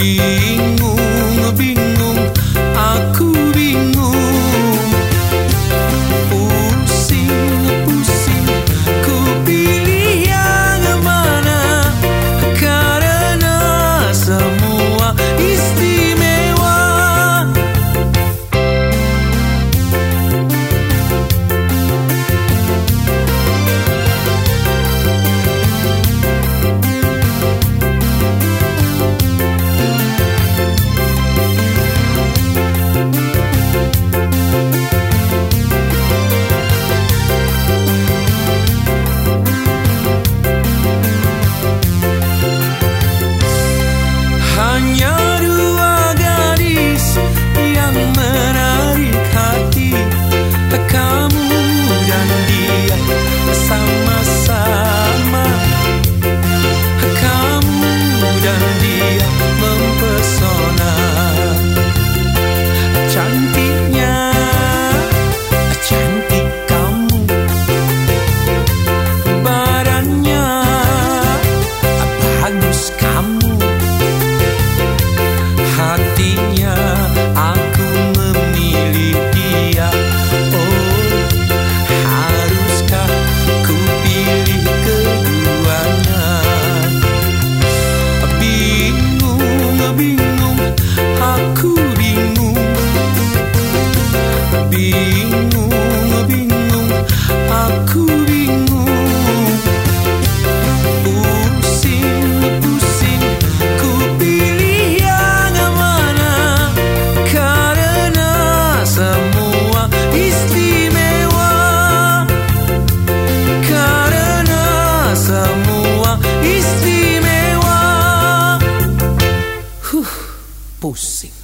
Bingung, bingung, aku bingung. Pusing, pusing, ku pilih yang mana, karena semua istimewa. Hanya dua gadis yang menarik hati, kamu dan dia sama-sama. Kamu dan dia mempesona. Cantiknya, cantik kamu. Badannya bagus kamu. Hatinya aku memilih dia. Oh, haruskah ku pilih keduanya? Bingung, bingung, aku bingung. Bingung, bingung, aku bingung. Pusing, pusing, ku pilih yang mana, karena semua istimewa. Karena semua istimewa. Pusing.